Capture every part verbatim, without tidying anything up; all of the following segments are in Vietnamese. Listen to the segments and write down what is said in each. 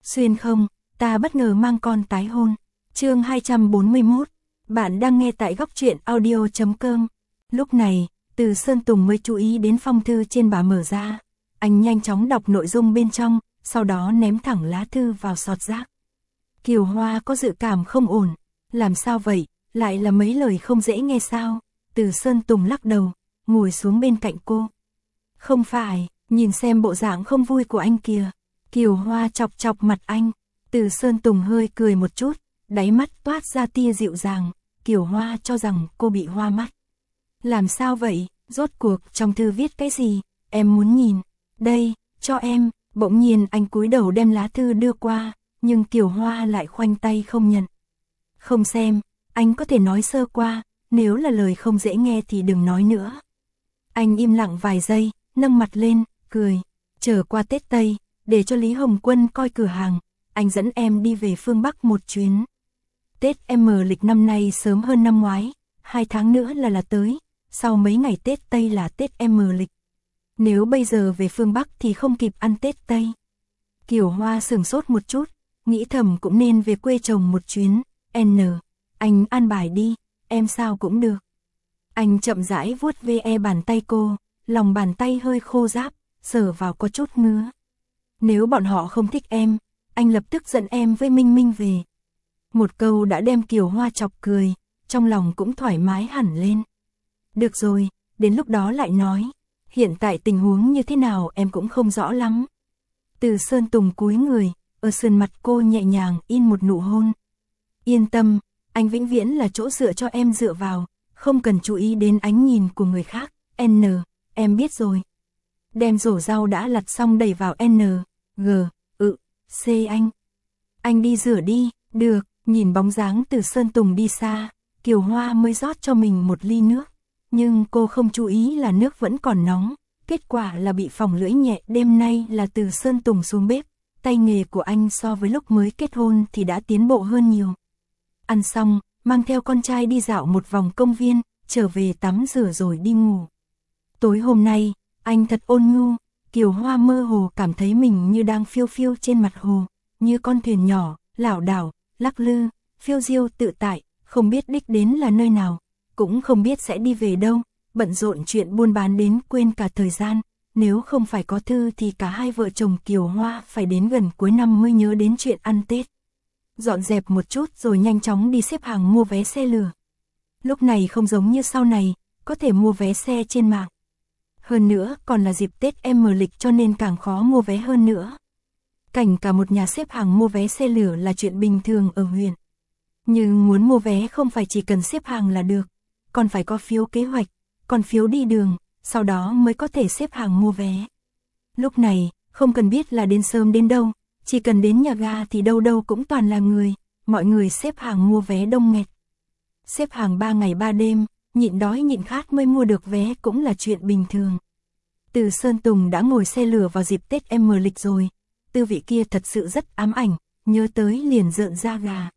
Xuyên không, ta bất ngờ mang con tái hôn. Chương hai trăm bốn mươi mốt. Bạn đang nghe tại góc truyện audio chấm com. Lúc này, Từ Sơn Tùng mới chú ý đến phong thư trên bà mở ra. Anh nhanh chóng đọc nội dung bên trong, sau đó ném thẳng lá thư vào sọt rác. Kiều Hoa có dự cảm không ổn. Làm sao vậy, lại là mấy lời không dễ nghe sao? Từ Sơn Tùng lắc đầu, ngồi xuống bên cạnh cô. Không phải, nhìn xem bộ dạng không vui của anh kìa. Kiều Hoa chọc chọc mặt anh. Từ Sơn Tùng hơi cười một chút, đáy mắt toát ra tia dịu dàng. Kiều Hoa cho rằng cô bị hoa mắt. Làm sao vậy, rốt cuộc trong thư viết cái gì, em muốn nhìn. Đây, cho em. Bỗng nhiên anh cúi đầu đem lá thư đưa qua, nhưng Kiều Hoa lại khoanh tay không nhận. Không xem, anh có thể nói sơ qua, nếu là lời không dễ nghe thì đừng nói nữa. Anh im lặng vài giây, nâng mặt lên, cười. Chờ qua Tết Tây, để cho Lý Hồng Quân coi cửa hàng, anh dẫn em đi về phương Bắc một chuyến. Tết em mờ lịch năm nay sớm hơn năm ngoái, hai tháng nữa là là tới, sau mấy ngày Tết Tây là Tết em mờ lịch. Nếu bây giờ về phương Bắc thì không kịp ăn Tết Tây. Kiều Hoa sửng sốt một chút, nghĩ thầm cũng nên về quê chồng một chuyến. N, anh an bài đi, em sao cũng được. Anh chậm rãi vuốt ve bàn tay cô, lòng bàn tay hơi khô ráp, sờ vào có chút ngứa. Nếu bọn họ không thích em, anh lập tức dẫn em với Minh Minh về. Một câu đã đem Kiều Hoa chọc cười, trong lòng cũng thoải mái hẳn lên. Được rồi, đến lúc đó lại nói. Hiện tại tình huống như thế nào em cũng không rõ lắm. Từ Sơn Tùng cúi người, ở sườn mặt cô nhẹ nhàng in một nụ hôn. Yên tâm, anh vĩnh viễn là chỗ dựa cho em dựa vào, không cần chú ý đến ánh nhìn của người khác. N, em biết rồi. Đem rổ rau đã lặt xong đẩy vào N, G, ự, C anh. Anh đi rửa đi, được, nhìn bóng dáng Từ Sơn Tùng đi xa, Kiều Hoa mới rót cho mình một ly nước. Nhưng cô không chú ý là nước vẫn còn nóng, kết quả là bị phỏng lưỡi nhẹ. Đêm nay là Từ Sơn Tùng xuống bếp, tay nghề của anh so với lúc mới kết hôn thì đã tiến bộ hơn nhiều. Ăn xong, mang theo con trai đi dạo một vòng công viên, trở về tắm rửa rồi đi ngủ. Tối hôm nay, anh thật ôn nhu, Kiều Hoa mơ hồ cảm thấy mình như đang phiêu phiêu trên mặt hồ, như con thuyền nhỏ, lảo đảo, lắc lư, phiêu diêu tự tại, không biết đích đến là nơi nào, cũng không biết sẽ đi về đâu, bận rộn chuyện buôn bán đến quên cả thời gian. Nếu không phải có thư thì cả hai vợ chồng Kiều Hoa phải đến gần cuối năm mới nhớ đến chuyện ăn Tết. Dọn dẹp một chút rồi nhanh chóng đi xếp hàng mua vé xe lửa. Lúc này không giống như sau này, có thể mua vé xe trên mạng. Hơn nữa còn là dịp Tết em mờ lịch cho nên càng khó mua vé hơn nữa. Cảnh cả một nhà xếp hàng mua vé xe lửa là chuyện bình thường ở huyện. Nhưng muốn mua vé không phải chỉ cần xếp hàng là được, còn phải có phiếu kế hoạch, còn phiếu đi đường, sau đó mới có thể xếp hàng mua vé. Lúc này, không cần biết là đến sớm đến đâu, chỉ cần đến nhà ga thì đâu đâu cũng toàn là người, mọi người xếp hàng mua vé đông nghẹt. Xếp hàng ba ngày ba đêm, nhịn đói nhịn khát mới mua được vé cũng là chuyện bình thường. Từ Sơn Tùng đã ngồi xe lửa vào dịp Tết em mờ lịch rồi, tư vị kia thật sự rất ám ảnh, nhớ tới liền rợn da gà.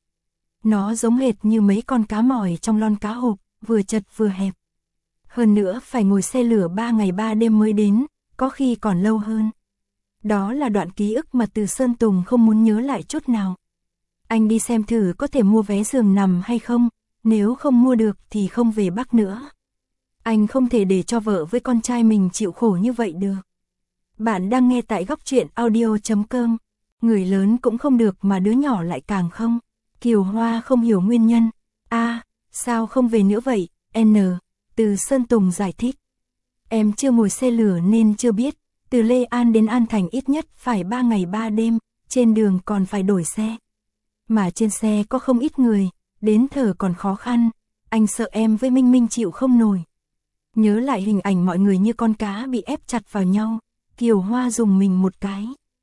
Nó giống hệt như mấy con cá mòi trong lon cá hộp, vừa chật vừa hẹp. Hơn nữa phải ngồi xe lửa ba ngày ba đêm mới đến, có khi còn lâu hơn. Đó là đoạn ký ức mà Từ Sơn Tùng không muốn nhớ lại chút nào. Anh đi xem thử có thể mua vé giường nằm hay không, nếu không mua được thì không về Bắc nữa. Anh không thể để cho vợ với con trai mình chịu khổ như vậy được. Bạn đang nghe tại góc truyện audio chấm com. Người lớn cũng không được mà đứa nhỏ lại càng không. Kiều Hoa không hiểu nguyên nhân. A, à, sao không về nữa vậy? N, Từ Sơn Tùng giải thích. Em chưa ngồi xe lửa nên chưa biết. Từ Lê An đến An Thành ít nhất phải ba ngày ba đêm, trên đường còn phải đổi xe. Mà trên xe có không ít người, đến thở còn khó khăn, anh sợ em với Minh Minh chịu không nổi. Nhớ lại hình ảnh mọi người như con cá bị ép chặt vào nhau, Kiều Hoa dùng mình một cái.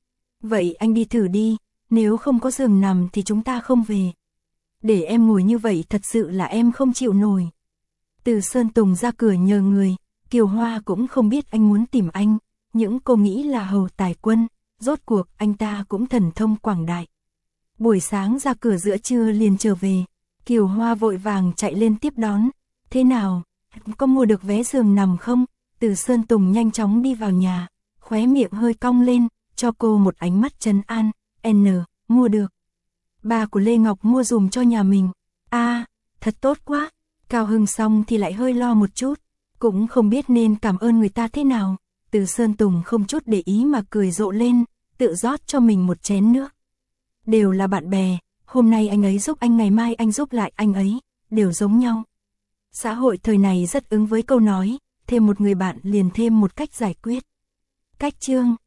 Vậy anh đi thử đi, nếu không có giường nằm thì chúng ta không về. Để em ngồi như vậy thật sự là em không chịu nổi. Từ Sơn Tùng ra cửa nhờ người, Kiều Hoa cũng không biết anh muốn tìm anh. Những cô nghĩ là hầu tài quân, rốt cuộc anh ta cũng thần thông quảng đại. Buổi sáng ra cửa giữa trưa liền trở về, Kiều Hoa vội vàng chạy lên tiếp đón. Thế nào, có mua được vé giường nằm không? Từ Sơn Tùng nhanh chóng đi vào nhà, khóe miệng hơi cong lên, cho cô một ánh mắt trấn an. N, mua được. Ba của Lê Ngọc mua dùm cho nhà mình. A, à, thật tốt quá. Cao Hưng xong thì lại hơi lo một chút, cũng không biết nên cảm ơn người ta thế nào. Từ Sơn Tùng không chút để ý mà cười rộ lên, tự rót cho mình một chén nước. Đều là bạn bè, hôm nay anh ấy giúp anh ngày mai anh giúp lại anh ấy, đều giống nhau. Xã hội thời này rất ứng với câu nói, thêm một người bạn liền thêm một cách giải quyết. Cách chương